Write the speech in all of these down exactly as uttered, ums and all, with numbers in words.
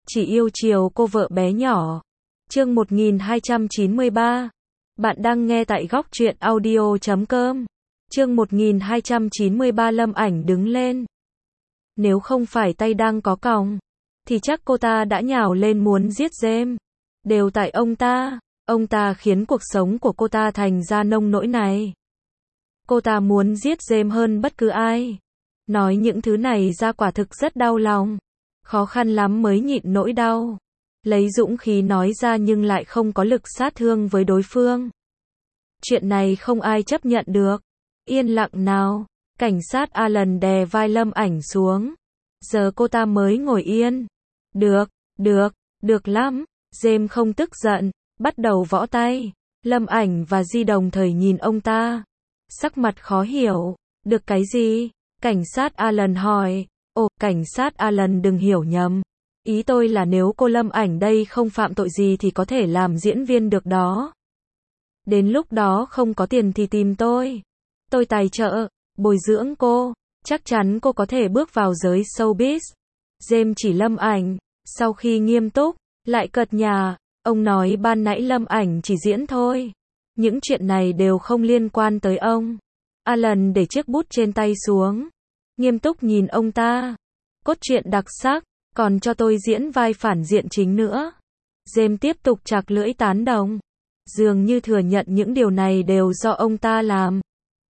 chỉ yêu chiều cô vợ bé nhỏ. Chương một nghìn hai trăm chín mươi ba. Bạn đang nghe tại góc truyện audio chấm com. Chương một nghìn hai trăm chín mươi ba. Lâm Ảnh đứng lên. Nếu không phải tay đang có còng, thì chắc cô ta đã nhào lên muốn giết James. Đều tại ông ta, ông ta khiến cuộc sống của cô ta thành ra nông nỗi này. Cô ta muốn giết James hơn bất cứ ai. Nói những thứ này ra quả thực rất đau lòng. Khó khăn lắm mới nhịn nỗi đau. Lấy dũng khí nói ra nhưng lại không có lực sát thương với đối phương. Chuyện này không ai chấp nhận được. Yên lặng nào. Cảnh sát Alan đè vai Lâm Ảnh xuống. Giờ cô ta mới ngồi yên. Được, được, được lắm. James không tức giận, bắt đầu võ tay. Lâm Ảnh và Di đồng thời nhìn ông ta. Sắc mặt khó hiểu. Được cái gì? Cảnh sát Alan hỏi. Ồ, cảnh sát Alan đừng hiểu nhầm. Ý tôi là nếu cô Lâm Ảnh đây không phạm tội gì thì có thể làm diễn viên được đó. Đến lúc đó không có tiền thì tìm tôi. Tôi tài trợ, bồi dưỡng cô. Chắc chắn cô có thể bước vào giới showbiz. James chỉ Lâm Ảnh. Sau khi nghiêm túc, lại cợt nhả. Ông nói ban nãy Lâm Ảnh chỉ diễn thôi. Những chuyện này đều không liên quan tới ông. Alan để chiếc bút trên tay xuống. Nghiêm túc nhìn ông ta. Cốt truyện đặc sắc, còn cho tôi diễn vai phản diện chính nữa. James tiếp tục chạc lưỡi tán đồng. Dường như thừa nhận những điều này đều do ông ta làm.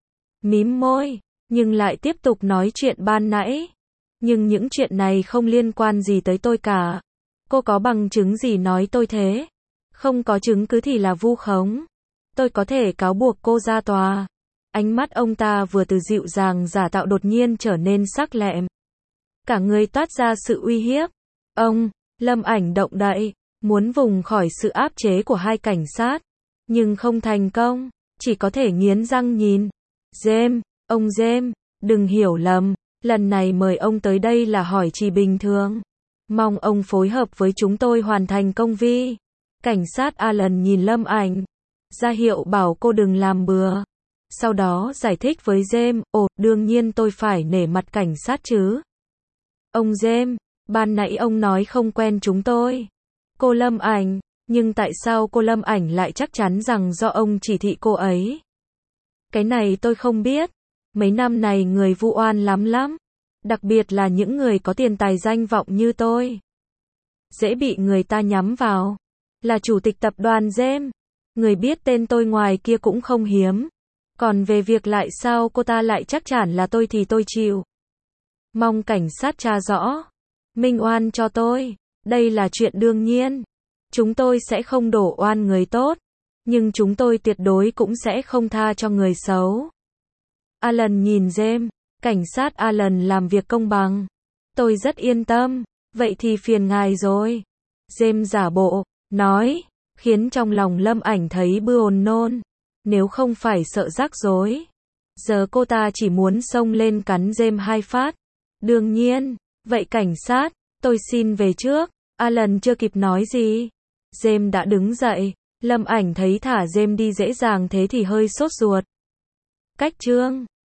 Mím môi, nhưng lại tiếp tục nói chuyện ban nãy. Nhưng những chuyện này không liên quan gì tới tôi cả. Cô có bằng chứng gì nói tôi thế? Không có chứng cứ thì là vu khống. Tôi có thể cáo buộc cô ra tòa. Ánh mắt ông ta vừa từ dịu dàng giả tạo đột nhiên trở nên sắc lẹm. Cả người toát ra sự uy hiếp. Ông, Lâm Ảnh động đậy, muốn vùng khỏi sự áp chế của hai cảnh sát. Nhưng không thành công, chỉ có thể nghiến răng nhìn. James, ông James, đừng hiểu lầm, lần này mời ông tới đây là hỏi chỉ bình thường. Mong ông phối hợp với chúng tôi hoàn thành công vi. Cảnh sát Alan nhìn Lâm Ảnh, ra hiệu bảo cô đừng làm bừa. Sau đó giải thích với James, ồ, đương nhiên tôi phải nể mặt cảnh sát chứ. Ông James, ban nãy ông nói không quen chúng tôi. Cô Lâm Ảnh, nhưng tại sao cô Lâm Ảnh lại chắc chắn rằng do ông chỉ thị cô ấy? Cái này tôi không biết. Mấy năm này người vu oan lắm lắm. Đặc biệt là những người có tiền tài danh vọng như tôi. Dễ bị người ta nhắm vào. Là chủ tịch tập đoàn James. Người biết tên tôi ngoài kia cũng không hiếm. Còn về việc lại sao cô ta lại chắc chắn là tôi thì tôi chịu. Mong cảnh sát tra rõ. Minh oan cho tôi. Đây là chuyện đương nhiên. Chúng tôi sẽ không đổ oan người tốt. Nhưng chúng tôi tuyệt đối cũng sẽ không tha cho người xấu. Alan nhìn James. Cảnh sát Alan làm việc công bằng. Tôi rất yên tâm. Vậy thì phiền ngài rồi. James giả bộ, nói. Khiến trong lòng Lâm Ảnh thấy buồn nôn. Nếu không phải sợ rắc rối. Giờ cô ta chỉ muốn xông lên cắn James hai phát. Đương nhiên. Vậy cảnh sát, tôi xin về trước. Alan chưa kịp nói gì. James đã đứng dậy. Lâm Ảnh thấy thả James đi dễ dàng thế thì hơi sốt ruột. Cách chương.